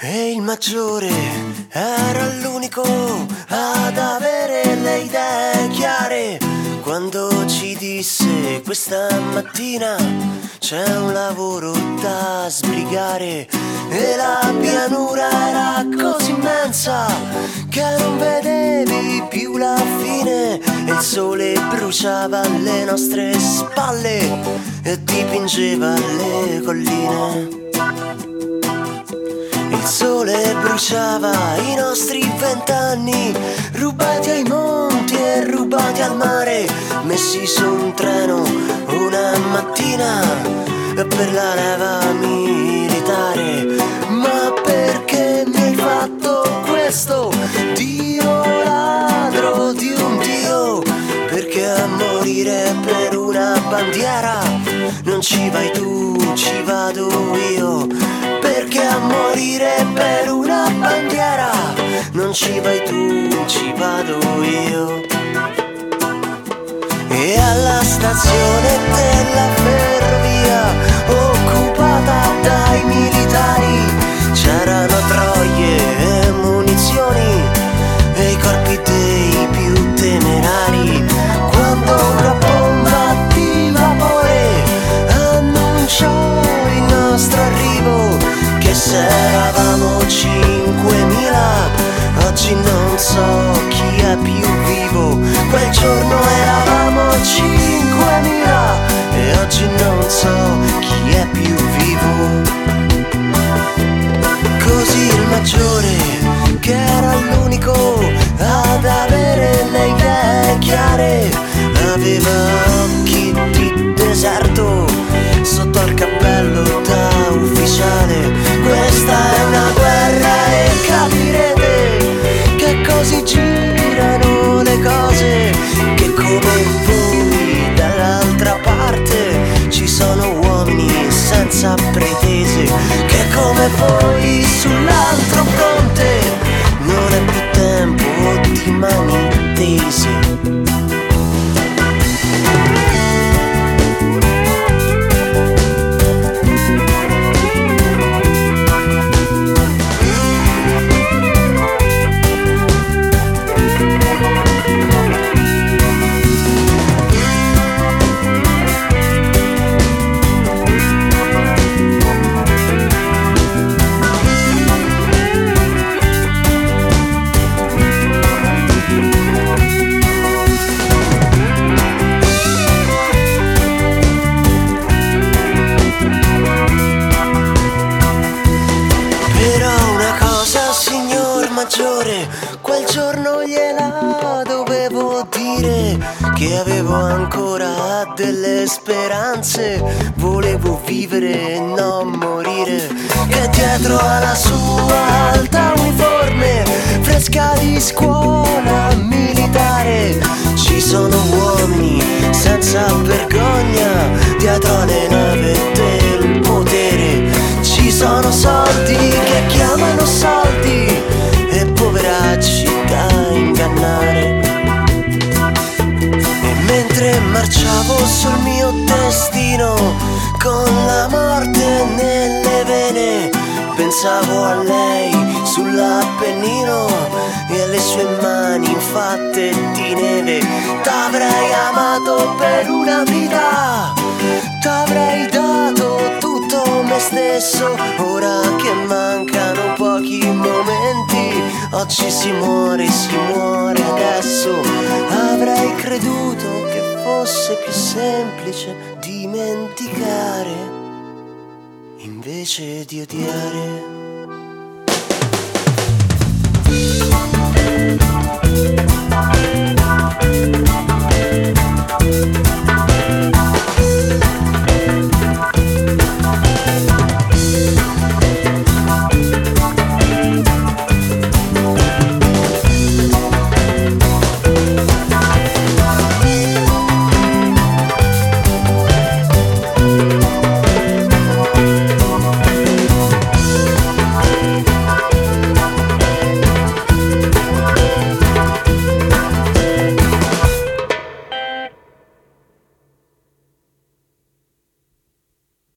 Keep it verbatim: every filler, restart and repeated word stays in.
E il maggiore era l'unico ad avere le idee chiare, quando ci disse questa mattina c'è un lavoro da sbrigare. E la pianura era così immensa che non vedevi più la fine, e il sole bruciava alle nostre spalle e dipingeva le colline. Il sole bruciava i nostri vent'anni, rubati ai monti e rubati al mare, messi su un treno una mattina per la leva militare. Ma perché mi hai fatto questo, Dio ladro di un Dio? Perché a morire per una bandiera non ci vai tu, ci vado io. Perché a morire per una bandiera non ci vai tu, ci vado io. E alla stazione della ferrovia, occupata dai militari, c'erano troie e munizioni e i corpi dei più temerari. Quando una bomba di vapore annunciò il nostro arrivo, che se eravamo cinquemila, oggi non so chi è più vivo. Quel giorno eravamo cinquemila e oggi non so chi è più vivo. Così il maggiore, che era l'unico ad avere le idee chiare, aveva occhi di deserto sotto al cappello da ufficiale. Questa è una guerra e capirete che così girano le cose, che come voi dall'altra parte ci sono uomini senza pretese, che come voi sull'altro fronte non è più tempo di mani tese. Quel giorno gliela dovevo dire, che avevo ancora delle speranze, volevo vivere e non morire, che dietro alla sua alta uniforme fresca di scuola militare ci sono uomini senza vergogna dietro alle nave del potere. Ci sono soldi che chiamano soldi e poveracci da ingannare. E mentre marciavo sul mio destino con la morte nelle vene, pensavo a lei sull'Appennino e alle sue mani fatte di neve. T'avrei amato per una vita, t'avrei dato tutto me stesso. Ora che mancano pochi momenti, oggi si muore, si muore adesso. Avrei creduto che fosse più semplice dimenticare invece di odiare.